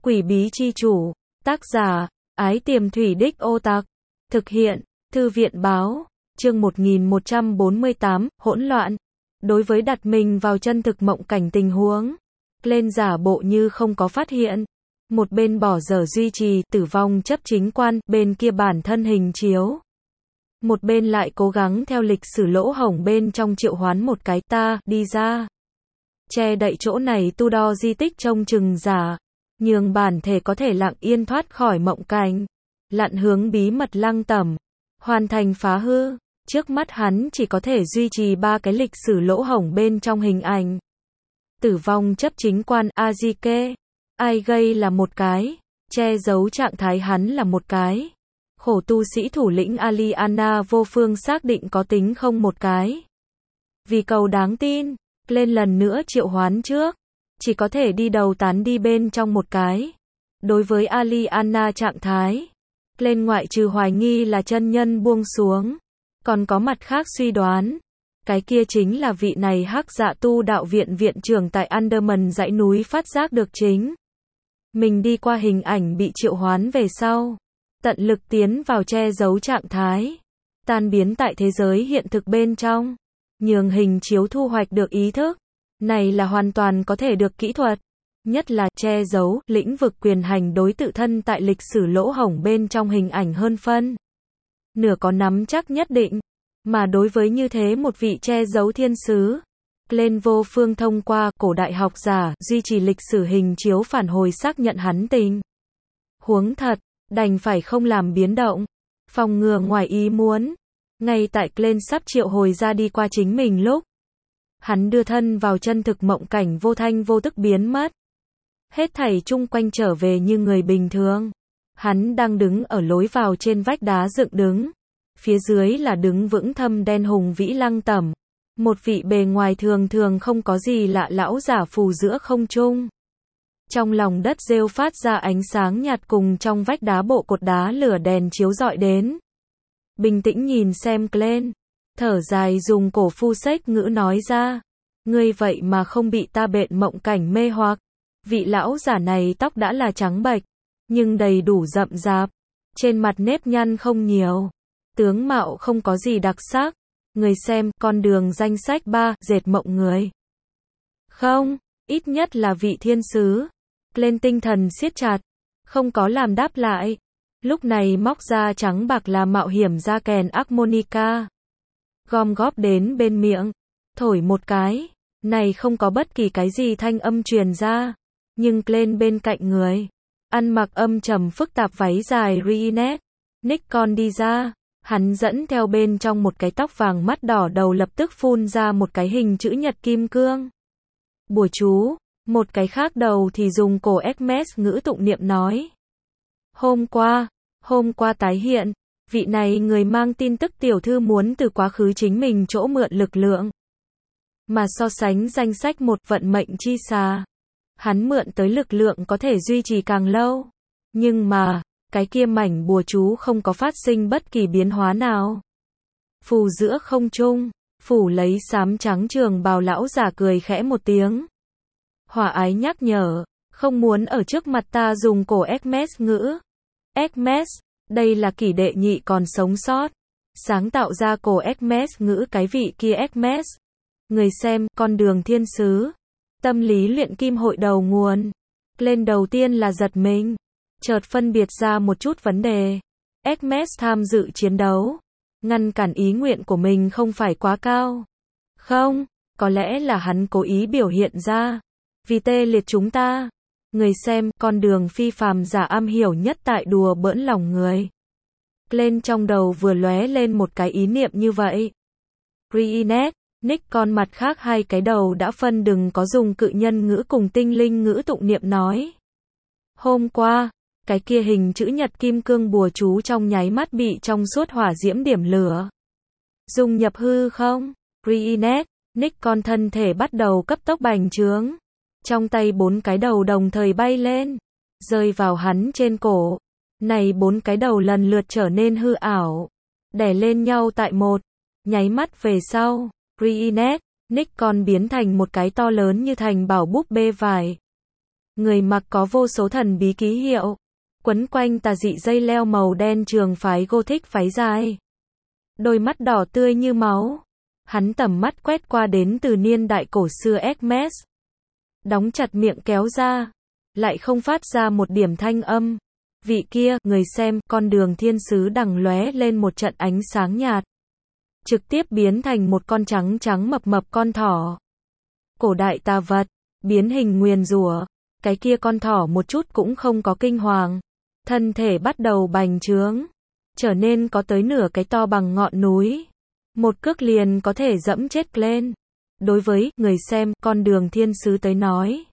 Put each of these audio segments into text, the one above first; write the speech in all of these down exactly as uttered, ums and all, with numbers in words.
Quỷ bí chi chủ. Tác giả, Ái Tiềm Thủy Đích Ô Tạc. Thực hiện, Thư viện báo. Chương một nghìn một trăm bốn mươi tám, hỗn loạn. Đối với đặt mình vào chân thực mộng cảnh tình huống, lên giả bộ như không có phát hiện. Một bên bỏ dở duy trì, tử vong chấp chính quan, bên kia bản thân hình chiếu. Một bên lại cố gắng theo lịch sử lỗ hổng bên trong triệu hoán một cái ta, đi ra. Che đậy chỗ này tu đo di tích trông chừng giả. Nhường bản thể có thể lặng yên thoát khỏi mộng cảnh. Lặn hướng bí mật lăng tẩm. Hoàn thành phá hư. Trước mắt hắn chỉ có thể duy trì ba cái lịch sử lỗ hổng bên trong hình ảnh. Tử vong chấp chính quan Azike. Ai gây là một cái. Che giấu trạng thái hắn là một cái. Khổ tu sĩ thủ lĩnh Aliana vô phương xác định có tính không một cái. Vì cầu đáng tin, lên lần nữa triệu hoán trước. Chỉ có thể đi đầu tán đi bên trong một cái. Đối với Aliana trạng thái, lên ngoại trừ hoài nghi là chân nhân buông xuống. Còn có mặt khác suy đoán. Cái kia chính là vị này hắc dạ tu đạo viện viện trưởng tại Underman dãy núi phát giác được chính. Mình đi qua hình ảnh bị triệu hoán về sau. Tận lực tiến vào che giấu trạng thái. Tan biến tại thế giới hiện thực bên trong. Nhường hình chiếu thu hoạch được ý thức. Này là hoàn toàn có thể được kỹ thuật. Nhất là che giấu, lĩnh vực quyền hành đối tự thân tại lịch sử lỗ hổng bên trong hình ảnh hơn phân. Nửa có nắm chắc nhất định. Mà đối với như thế một vị che giấu thiên sứ. Lên vô phương thông qua cổ đại học giả, duy trì lịch sử hình chiếu phản hồi xác nhận hắn tình. Huống thật, đành phải không làm biến động. Phòng ngừa ngoài ý muốn. Ngay tại Glenn sắp triệu hồi ra đi qua chính mình lúc. Hắn đưa thân vào chân thực mộng cảnh vô thanh vô tức biến mất. Hết thảy chung quanh trở về như người bình thường. Hắn đang đứng ở lối vào trên vách đá dựng đứng. Phía dưới là đứng vững thâm đen hùng vĩ lăng tẩm. Một vị bề ngoài thường thường không có gì lạ lão giả phù giữa không trung. Trong lòng đất rêu phát ra ánh sáng nhạt cùng trong vách đá bộ cột đá lửa đèn chiếu rọi đến. Bình tĩnh nhìn xem Glenn. Thở dài dùng cổ phu xếch ngữ nói ra. Ngươi vậy mà không bị ta bện mộng cảnh mê hoặc. Vị lão giả này tóc đã là trắng bệch. Nhưng đầy đủ rậm rạp. Trên mặt nếp nhăn không nhiều. Tướng mạo không có gì đặc sắc. Người xem, con đường danh sách ba, dệt mộng người. Không, ít nhất là vị thiên sứ. Lên tinh thần siết chặt. Không có làm đáp lại. Lúc này móc ra trắng bạc là mạo hiểm ra kèn harmonica. Gom góp đến bên miệng. Thổi một cái. Này không có bất kỳ cái gì thanh âm truyền ra. Nhưng lên bên cạnh người. Ăn mặc âm trầm phức tạp váy dài Reenet. Nick con đi ra. Hắn dẫn theo bên trong một cái tóc vàng mắt đỏ đầu lập tức phun ra một cái hình chữ nhật kim cương. Bùa chú. Một cái khác đầu thì dùng cổ Hermes ngữ tụng niệm nói. Hôm qua. Hôm qua tái hiện. Vị này người mang tin tức tiểu thư muốn từ quá khứ chính mình chỗ mượn lực lượng. Mà so sánh danh sách một vận mệnh chi xà. Hắn mượn tới lực lượng có thể duy trì càng lâu. Nhưng mà, cái kia mảnh bùa chú không có phát sinh bất kỳ biến hóa nào. Phù giữa không trung, phủ lấy xám trắng trường bào lão giả cười khẽ một tiếng. Hòa ái nhắc nhở, không muốn ở trước mặt ta dùng cổ Hermes ngữ. Hermes, đây là kỷ đệ nhị còn sống sót. Sáng tạo ra cổ Hermes ngữ cái vị kia Hermes. Người xem, con đường thiên sứ. Tâm lý luyện kim hội đầu nguồn. Lên đầu tiên là giật mình. Chợt phân biệt ra một chút vấn đề. Hermes tham dự chiến đấu. Ngăn cản ý nguyện của mình không phải quá cao. Không, có lẽ là hắn cố ý biểu hiện ra. Vì tê liệt chúng ta. Người xem, con đường phi phàm giả am hiểu nhất tại đùa bỡn lòng người. Lên trong đầu vừa lóe lên một cái ý niệm như vậy. Reenet, Nick con mặt khác hai cái đầu đã phân đừng có dùng cự nhân ngữ cùng tinh linh ngữ tụng niệm nói. Hôm qua, cái kia hình chữ nhật kim cương bùa chú trong nháy mắt bị trong suốt hỏa diễm điểm lửa. Dùng nhập hư không? Reenet, Nick con thân thể bắt đầu cấp tốc bành trướng. Trong tay bốn cái đầu đồng thời bay lên. Rơi vào hắn trên cổ. Này bốn cái đầu lần lượt trở nên hư ảo. Đè lên nhau tại một. Nháy mắt về sau. Reenet, Nick con biến thành một cái to lớn như thành bảo búp bê vải. Người mặc có vô số thần bí ký hiệu, quấn quanh tà dị dây leo màu đen trường phái Gothic váy dài. Đôi mắt đỏ tươi như máu. Hắn tầm mắt quét qua đến từ niên đại cổ xưa Hermes. Đóng chặt miệng kéo ra, lại không phát ra một điểm thanh âm. Vị kia, người xem, con đường thiên sứ đằng lóe lên một trận ánh sáng nhạt. Trực tiếp biến thành một con trắng trắng mập mập con thỏ. Cổ đại tà vật, biến hình nguyền rủa. Cái kia con thỏ một chút cũng không có kinh hoàng. Thân thể bắt đầu bành trướng, trở nên có tới nửa cái to bằng ngọn núi. Một cước liền có thể dẫm chết lên. Đối với người xem, con đường thiên sứ tới nói.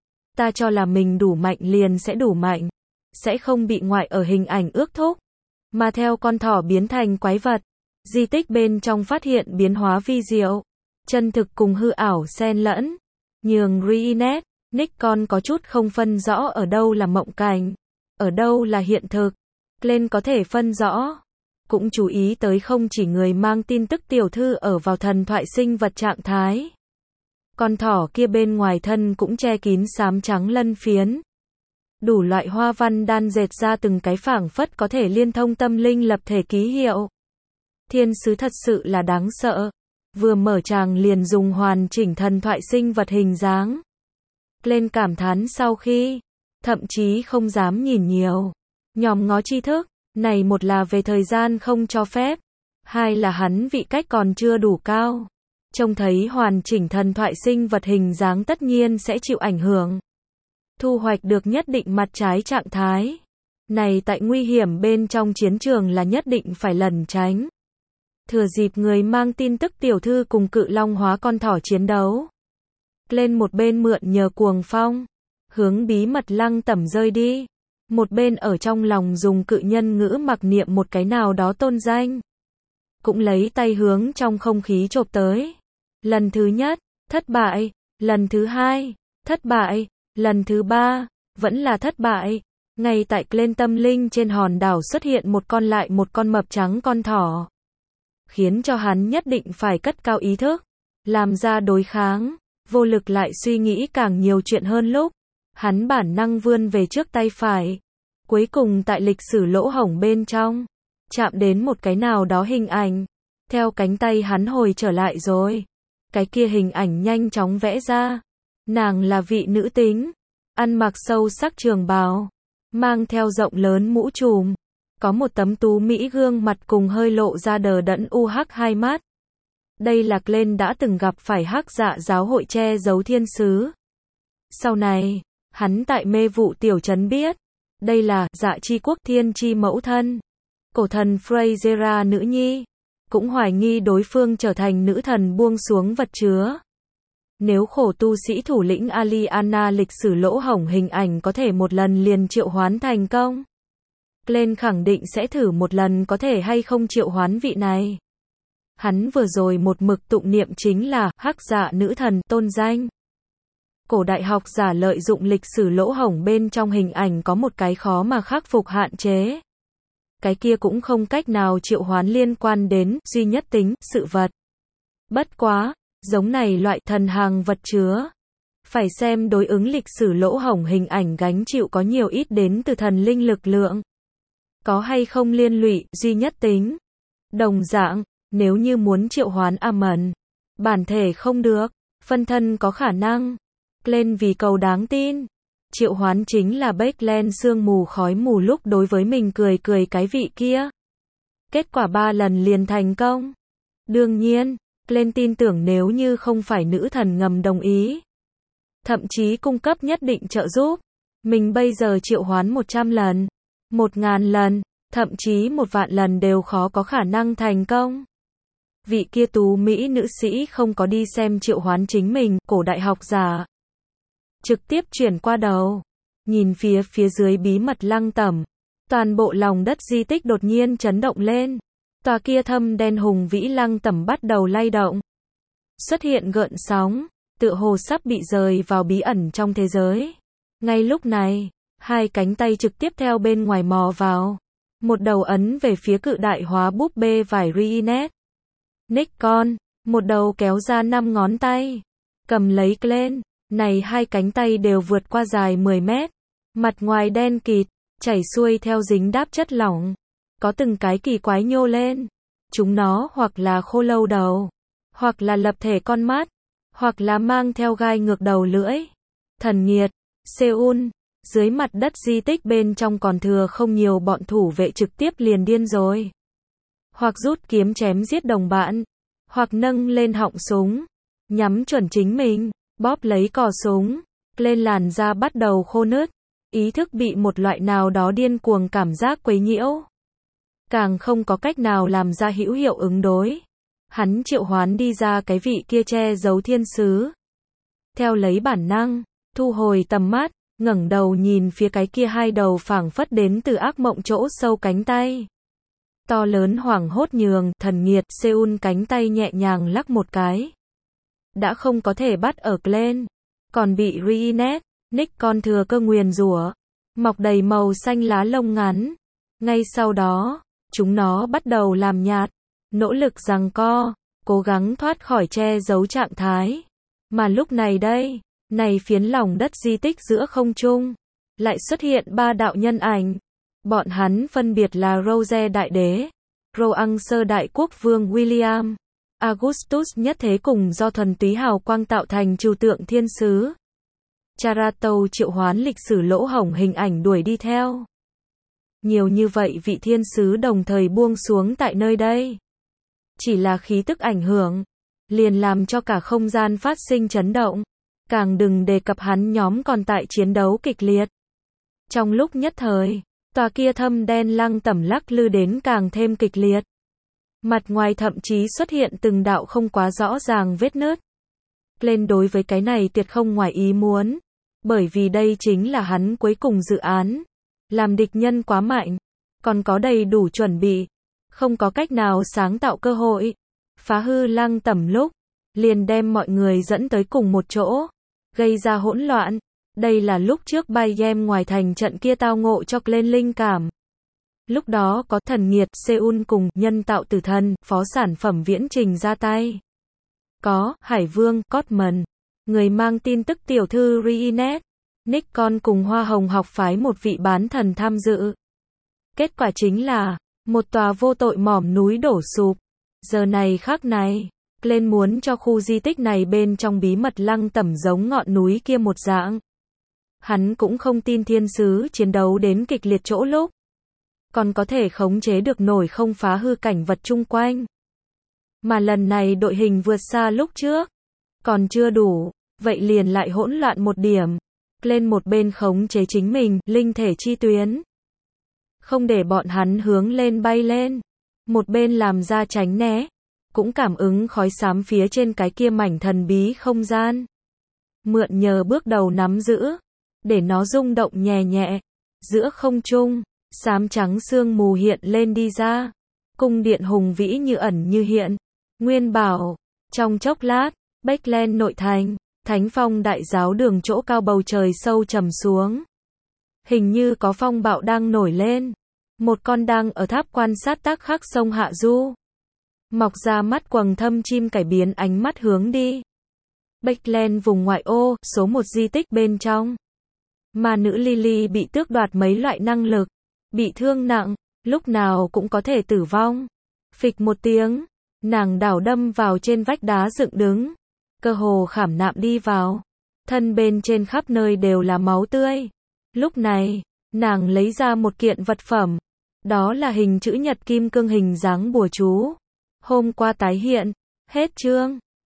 Ta cho là mình đủ mạnh liền sẽ đủ mạnh. Sẽ không bị ngoại ở hình ảnh ước thúc. Mà theo con thỏ biến thành quái vật, di tích bên trong phát hiện biến hóa vi diệu. Chân thực cùng hư ảo xen lẫn. Nhường Reenet, Nikon có chút không phân rõ ở đâu là mộng cảnh, ở đâu là hiện thực. Glenn có thể phân rõ. Cũng chú ý tới không chỉ người mang tin tức tiểu thư ở vào thần thoại sinh vật trạng thái. Con thỏ kia bên ngoài thân cũng che kín xám trắng lân phiến. Đủ loại hoa văn đan dệt ra từng cái phảng phất có thể liên thông tâm linh lập thể ký hiệu. Thiên sứ thật sự là đáng sợ. Vừa mở tràng liền dùng hoàn chỉnh thần thoại sinh vật hình dáng. Glenn cảm thán sau khi, thậm chí không dám nhìn nhiều. Nhòm ngó tri thức, này một là về thời gian không cho phép, hai là hắn vị cách còn chưa đủ cao. Trông thấy hoàn chỉnh thần thoại sinh vật hình dáng tất nhiên sẽ chịu ảnh hưởng. Thu hoạch được nhất định mặt trái trạng thái. Này tại nguy hiểm bên trong chiến trường là nhất định phải lẩn tránh. Thừa dịp người mang tin tức tiểu thư cùng cự long hóa con thỏ chiến đấu. Lên một bên mượn nhờ cuồng phong, hướng bí mật lăng tẩm rơi đi. Một bên ở trong lòng dùng cự nhân ngữ mặc niệm một cái nào đó tôn danh. Cũng lấy tay hướng trong không khí chộp tới. Lần thứ nhất, thất bại. Lần thứ hai, thất bại. Lần thứ ba, vẫn là thất bại. Ngay tại lên tâm linh trên hòn đảo xuất hiện một con lại một con mập trắng con thỏ. Khiến cho hắn nhất định phải cất cao ý thức. Làm ra đối kháng. Vô lực lại suy nghĩ càng nhiều chuyện hơn lúc. Hắn bản năng vươn về trước tay phải. Cuối cùng tại lịch sử lỗ hổng bên trong. Chạm đến một cái nào đó hình ảnh. Theo cánh tay hắn hồi trở lại rồi. Cái kia hình ảnh nhanh chóng vẽ ra. Nàng là vị nữ tính. Ăn mặc sâu sắc trường bào. Mang theo rộng lớn mũ trùm. Có một tấm tú mỹ gương mặt cùng hơi lộ ra đờ đẫn u hắc hai mắt. Đây là Glenn đã từng gặp phải hắc dạ giáo hội che giấu thiên sứ. Sau này, hắn tại mê vụ tiểu trấn biết. Đây là dạ chi quốc thiên chi mẫu thân. Cổ thần Freyzera nữ nhi. Cũng hoài nghi đối phương trở thành nữ thần buông xuống vật chứa. Nếu khổ tu sĩ thủ lĩnh Aliana lịch sử lỗ hổng hình ảnh có thể một lần liền triệu hoán thành công. Glenn khẳng định sẽ thử một lần có thể hay không triệu hoán vị này. Hắn vừa rồi một mực tụng niệm chính là hắc dạ nữ thần tôn danh. Cổ đại học giả lợi dụng lịch sử lỗ hổng bên trong hình ảnh có một cái khó mà khắc phục hạn chế. Cái kia cũng không cách nào triệu hoán liên quan đến duy nhất tính sự vật. Bất quá, giống này loại thần hàng vật chứa. Phải xem đối ứng lịch sử lỗ hổng hình ảnh gánh chịu có nhiều ít đến từ thần linh lực lượng. Có hay không liên lụy duy nhất tính. Đồng dạng, nếu như muốn triệu hoán Amon, bản thể không được, phân thân có khả năng. Glenn vì cầu đáng tin. Triệu hoán chính là Backland sương mù khói mù lúc đối với mình cười cười cái vị kia. Kết quả ba lần liền thành công. Đương nhiên, Glenn tin tưởng nếu như không phải nữ thần ngầm đồng ý. Thậm chí cung cấp nhất định trợ giúp. Mình bây giờ triệu hoán một trăm lần, một ngàn lần, thậm chí một vạn lần đều khó có khả năng thành công. Vị kia tú Mỹ nữ sĩ không có đi xem triệu hoán chính mình, cổ đại học giả. Trực tiếp chuyển qua đầu. Nhìn phía phía dưới bí mật lăng tẩm. Toàn bộ lòng đất di tích đột nhiên chấn động lên. Tòa kia thâm đen hùng vĩ lăng tẩm bắt đầu lay động. Xuất hiện gợn sóng, tựa hồ sắp bị rời vào bí ẩn trong thế giới. Ngay lúc này, hai cánh tay trực tiếp theo bên ngoài mò vào. Một đầu ấn về phía cự đại hóa búp bê vải Reenet. Nikon, một đầu kéo ra năm ngón tay. Cầm lấy Glenn. Này hai cánh tay đều vượt qua dài mười mét. Mặt ngoài đen kịt, chảy xuôi theo dính đáp chất lỏng. Có từng cái kỳ quái nhô lên. Chúng nó hoặc là khô lâu đầu, hoặc là lập thể con mắt, hoặc là mang theo gai ngược đầu lưỡi. Thần nghiệt, Seoul, dưới mặt đất di tích bên trong còn thừa không nhiều bọn thủ vệ trực tiếp liền điên rồi. Hoặc rút kiếm chém giết đồng bạn, hoặc nâng lên họng súng, nhắm chuẩn chính mình, bóp lấy cò súng, lên làn da bắt đầu khô nứt, ý thức bị một loại nào đó điên cuồng cảm giác quấy nhiễu. Càng không có cách nào làm ra hữu hiệu ứng đối. Hắn triệu hoán đi ra cái vị kia che giấu thiên sứ. Theo lấy bản năng, thu hồi tầm mắt, ngẩng đầu nhìn phía cái kia hai đầu phảng phất đến từ ác mộng chỗ sâu cánh tay. To lớn hoảng hốt nhường, thần nghiệt, Seoul cánh tay nhẹ nhàng lắc một cái. Đã không có thể bắt ở Glenn, còn bị Reinette, Nick con thừa cơ nguyền rủa, mọc đầy màu xanh lá lông ngắn. Ngay sau đó, chúng nó bắt đầu làm nhạt, nỗ lực giằng co, cố gắng thoát khỏi che giấu trạng thái. Mà lúc này đây, này phiến lòng đất di tích giữa không trung, lại xuất hiện ba đạo nhân ảnh. Bọn hắn phân biệt là Rose Đại Đế, Roang Sơ Đại Quốc Vương William, Augustus Nhất Thế cùng do thuần túy hào quang tạo thành trừu tượng thiên sứ. Charatâu triệu hoán lịch sử lỗ hổng hình ảnh đuổi đi theo. Nhiều như vậy vị thiên sứ đồng thời buông xuống tại nơi đây. Chỉ là khí tức ảnh hưởng, liền làm cho cả không gian phát sinh chấn động. Càng đừng đề cập hắn nhóm còn tại chiến đấu kịch liệt. Trong lúc nhất thời, tòa kia thâm đen lăng tẩm lắc lư đến càng thêm kịch liệt. Mặt ngoài thậm chí xuất hiện từng đạo không quá rõ ràng vết nứt. Lên đối với cái này tuyệt không ngoài ý muốn. Bởi vì đây chính là hắn cuối cùng dự án. Làm địch nhân quá mạnh, còn có đầy đủ chuẩn bị, không có cách nào sáng tạo cơ hội, phá hư lăng tẩm lúc, liền đem mọi người dẫn tới cùng một chỗ, gây ra hỗn loạn. Đây là lúc trước bay game ngoài thành trận kia tao ngộ cho lên linh cảm. Lúc đó có thần nghiệt Seoul cùng nhân tạo tử thần, phó sản phẩm viễn trình ra tay. Có Hải Vương Cotman, người mang tin tức tiểu thư Reinette, Nick con cùng Hoa Hồng học phái một vị bán thần tham dự. Kết quả chính là, một tòa vô tội mỏm núi đổ sụp. Giờ này khắc này, lên muốn cho khu di tích này bên trong bí mật lăng tẩm giống ngọn núi kia một dạng. Hắn cũng không tin thiên sứ chiến đấu đến kịch liệt chỗ lúc. Còn có thể khống chế được nổi không phá hư cảnh vật chung quanh. Mà lần này đội hình vượt xa lúc trước. Còn chưa đủ, vậy liền lại hỗn loạn một điểm. Lên một bên khống chế chính mình, linh thể chi tuyến. Không để bọn hắn hướng lên bay lên. Một bên làm ra tránh né. Cũng cảm ứng khói xám phía trên cái kia mảnh thần bí không gian. Mượn nhờ bước đầu nắm giữ. Để nó rung động nhẹ nhẹ. Giữa không trung, xám trắng sương mù hiện lên đi ra. Cung điện hùng vĩ như ẩn như hiện. Nguyên bảo, trong chốc lát, Bethlehem nội thành. Thánh phong đại giáo đường chỗ cao bầu trời sâu trầm xuống. Hình như có phong bạo đang nổi lên. Một con đang ở tháp quan sát tác khắc sông Hạ Du. Mọc ra mắt quầng thâm chim cải biến ánh mắt hướng đi. Bethlehem vùng ngoại ô, số một di tích bên trong. Mà nữ Lily bị tước đoạt mấy loại năng lực. Bị thương nặng, lúc nào cũng có thể tử vong. Phịch một tiếng, nàng đảo đâm vào trên vách đá dựng đứng. Cơ hồ khảm nạm đi vào. Thân bên trên khắp nơi đều là máu tươi. Lúc này, nàng lấy ra một kiện vật phẩm. Đó là hình chữ nhật kim cương hình dáng bùa chú. Hôm qua tái hiện. Hết chương.